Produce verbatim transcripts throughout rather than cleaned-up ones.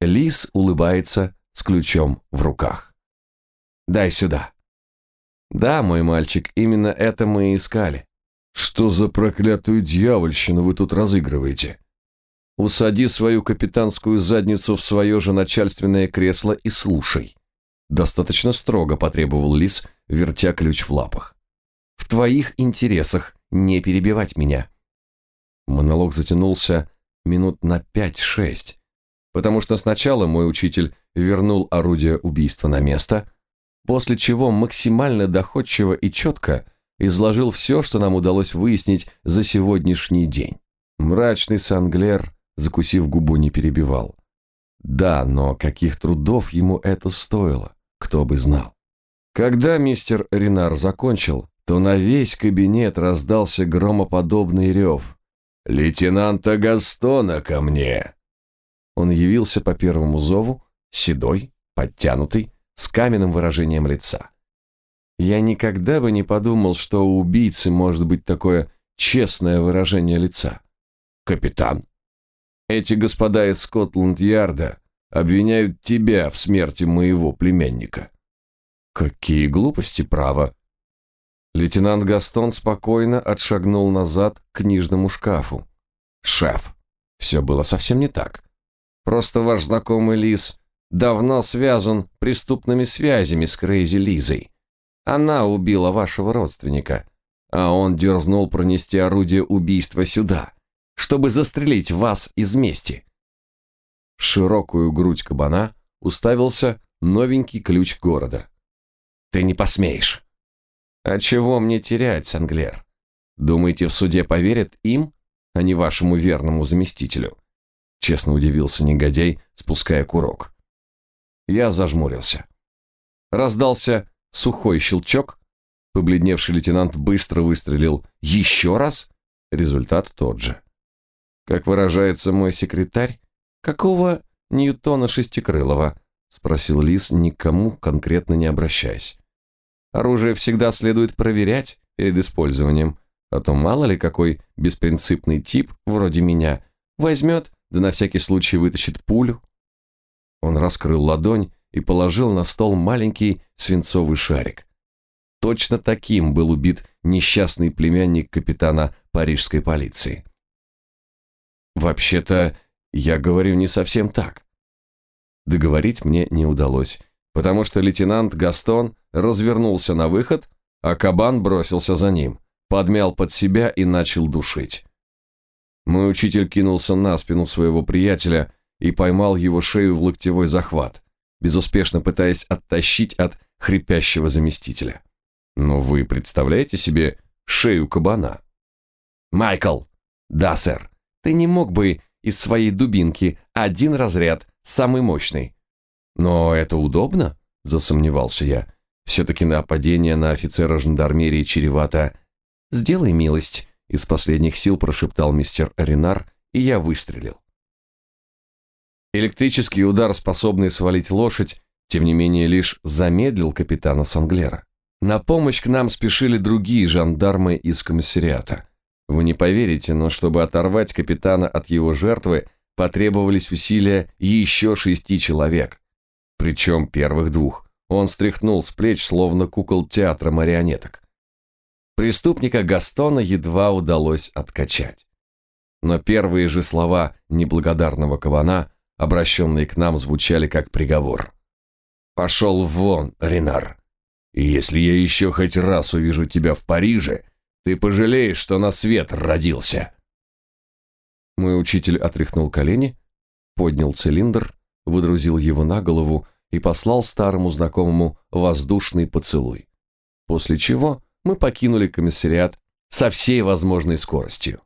Лис улыбается с ключом в руках. «Дай сюда». «Да, мой мальчик, именно это мы и искали». «Что за проклятую дьявольщину вы тут разыгрываете?» «Усади свою капитанскую задницу в свое же начальственное кресло и слушай». Достаточно строго потребовал Лис, вертя ключ в лапах. «В твоих интересах не перебивать меня». Монолог затянулся минут на пять-шесть, потому что сначала мой учитель вернул орудие убийства на место, после чего максимально доходчиво и четко изложил все, что нам удалось выяснить за сегодняшний день. Мрачный Санглер, закусив губу, не перебивал. Да, но каких трудов ему это стоило, кто бы знал. Когда мистер Ренар закончил, то на весь кабинет раздался громоподобный рев. «Лейтенанта Гастона ко мне!» Он явился по первому зову, седой, подтянутый, с каменным выражением лица. Я никогда бы не подумал, что у убийцы может быть такое честное выражение лица. «Капитан, эти господа из Скотланд-Ярда обвиняют тебя в смерти моего племянника». «Какие глупости, право!» Лейтенант Гастон спокойно отшагнул назад к книжному шкафу. «Шеф, все было совсем не так. Просто ваш знакомый Лис давно связан преступными связями с Крейзи Лизой. Она убила вашего родственника, а он дерзнул пронести орудие убийства сюда, чтобы застрелить вас из мести». В широкую грудь кабана уставился новенький ключ города. «Ты не посмеешь». «А чего мне терять, Санглер? Думаете, в суде поверят им, а не вашему верному заместителю?» Честно удивился негодяй, спуская курок. Я зажмурился. Раздался сухой щелчок. Побледневший лейтенант быстро выстрелил еще раз. Результат тот же. «Как выражается мой секретарь, какого Ньютона Шестикрылова?» Спросил Лис, никому конкретно не обращаясь. «Оружие всегда следует проверять перед использованием, а то мало ли какой беспринципный тип, вроде меня, возьмет, да на всякий случай вытащит пулю». Он раскрыл ладонь и положил на стол маленький свинцовый шарик. Точно таким был убит несчастный племянник капитана парижской полиции. «Вообще-то, я говорю не совсем так». Договорить мне не удалось, потому что лейтенант Гастон развернулся на выход, а кабан бросился за ним, подмял под себя и начал душить. Мой учитель кинулся на спину своего приятеля и поймал его шею в локтевой захват, безуспешно пытаясь оттащить от хрипящего заместителя. Но вы представляете себе шею кабана? «Майкл!» «Да, сэр. Ты не мог бы из своей дубинки один разряд, самый мощный?» «Но это удобно?» – засомневался я. «Все-таки нападение на офицера жандармерии чревато...» «Сделай милость», – из последних сил прошептал мистер Ренар, и я выстрелил. Электрический удар, способный свалить лошадь, тем не менее лишь замедлил капитана Санглера. На помощь к нам спешили другие жандармы из комиссариата. Вы не поверите, но чтобы оторвать капитана от его жертвы, потребовались усилия еще шести человек. Причем первых двух он стряхнул с плеч, словно кукол театра марионеток. Преступника Гастона едва удалось откачать. Но первые же слова неблагодарного кабана, обращенные к нам, звучали как приговор. «Пошел вон, Ренар, и если я еще хоть раз увижу тебя в Париже, ты пожалеешь, что на свет родился». Мой учитель отряхнул колени, поднял цилиндр, выдрузил его на голову и послал старому знакомому воздушный поцелуй. После чего мы покинули комиссариат со всей возможной скоростью.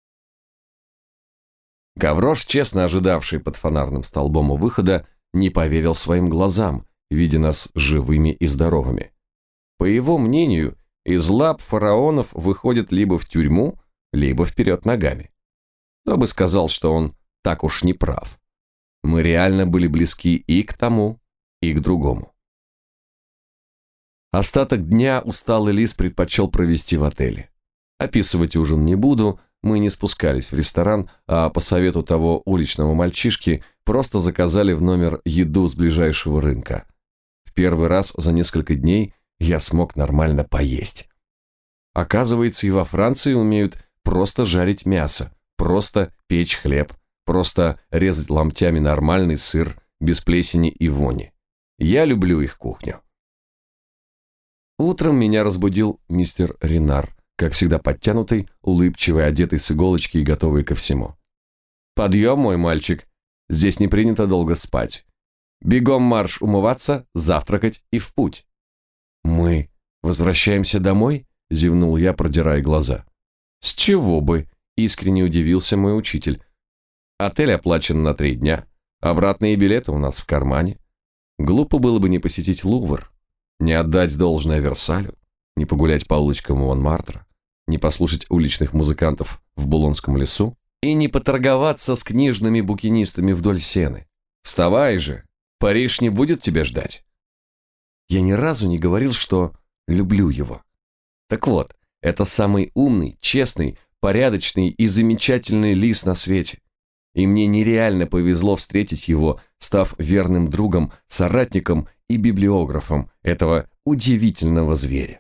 Гаврош, честно ожидавший под фонарным столбом у выхода, не поверил своим глазам, видя нас живыми и здоровыми. По его мнению, из лап фараонов выходят либо в тюрьму, либо вперед ногами. Кто бы сказал, что он так уж не прав. Мы реально были близки и к тому, и к другому. Остаток дня усталый Лис предпочел провести в отеле. Описывать ужин не буду, мы не спускались в ресторан, а по совету того уличного мальчишки просто заказали в номер еду с ближайшего рынка. В первый раз за несколько дней я смог нормально поесть. Оказывается, и во Франции умеют просто жарить мясо, просто печь хлеб, просто резать ломтями нормальный сыр, без плесени и вони. Я люблю их кухню. Утром меня разбудил мистер Ренар, как всегда подтянутый, улыбчивый, одетый с иголочки и готовый ко всему. «Подъем, мой мальчик, здесь не принято долго спать. Бегом марш умываться, завтракать и в путь». «Мы возвращаемся домой?» – зевнул я, продирая глаза. «С чего бы?» – искренне удивился мой учитель. «Отель оплачен на три дня, обратные билеты у нас в кармане. Глупо было бы не посетить Лувр, не отдать должное Версалю, не погулять по улочкам Монмартра, не послушать уличных музыкантов в Булонском лесу и не поторговаться с книжными букинистами вдоль Сены. Вставай же, Париж не будет тебя ждать». Я ни разу не говорил, что люблю его. Так вот, это самый умный, честный, порядочный и замечательный лис на свете. И мне нереально повезло встретить его, став верным другом, соратником и библиографом этого удивительного зверя.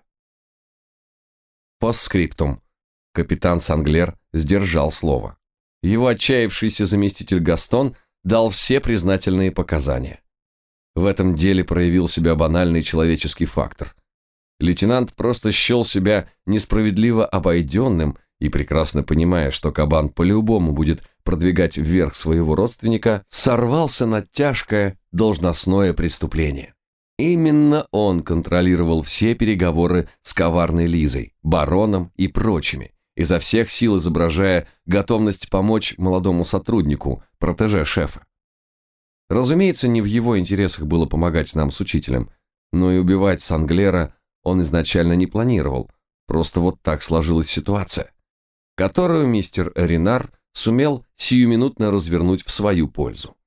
Постскриптум. Капитан Санглер сдержал слово. Его отчаявшийся заместитель Гастон дал все признательные показания. В этом деле проявил себя банальный человеческий фактор. Лейтенант просто счел себя несправедливо обойденным и, прекрасно понимая, что кабан по-любому будет продвигать вверх своего родственника, сорвался на тяжкое должностное преступление. Именно он контролировал все переговоры с коварной Лизой, бароном и прочими, изо всех сил изображая готовность помочь молодому сотруднику, протеже шефа. Разумеется, не в его интересах было помогать нам с учителем, но и убивать Санглера он изначально не планировал, просто вот так сложилась ситуация, которую мистер Ренар сумел сиюминутно развернуть в свою пользу.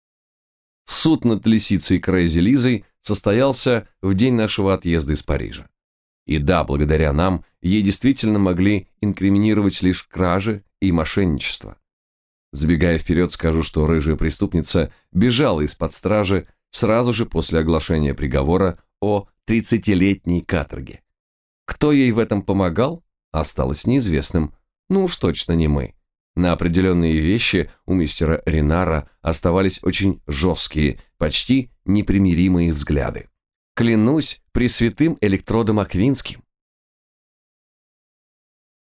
Суд над лисицей Крейзи Лизой состоялся в день нашего отъезда из Парижа. И да, благодаря нам, ей действительно могли инкриминировать лишь кражи и мошенничество. Забегая вперед, скажу, что рыжая преступница бежала из-под стражи сразу же после оглашения приговора о тридцатилетней каторге. Кто ей в этом помогал, осталось неизвестным, ну уж точно не мы. На определенные вещи у мистера Ренара оставались очень жесткие, почти непримиримые взгляды. Клянусь пресвятым электродом Аквинским.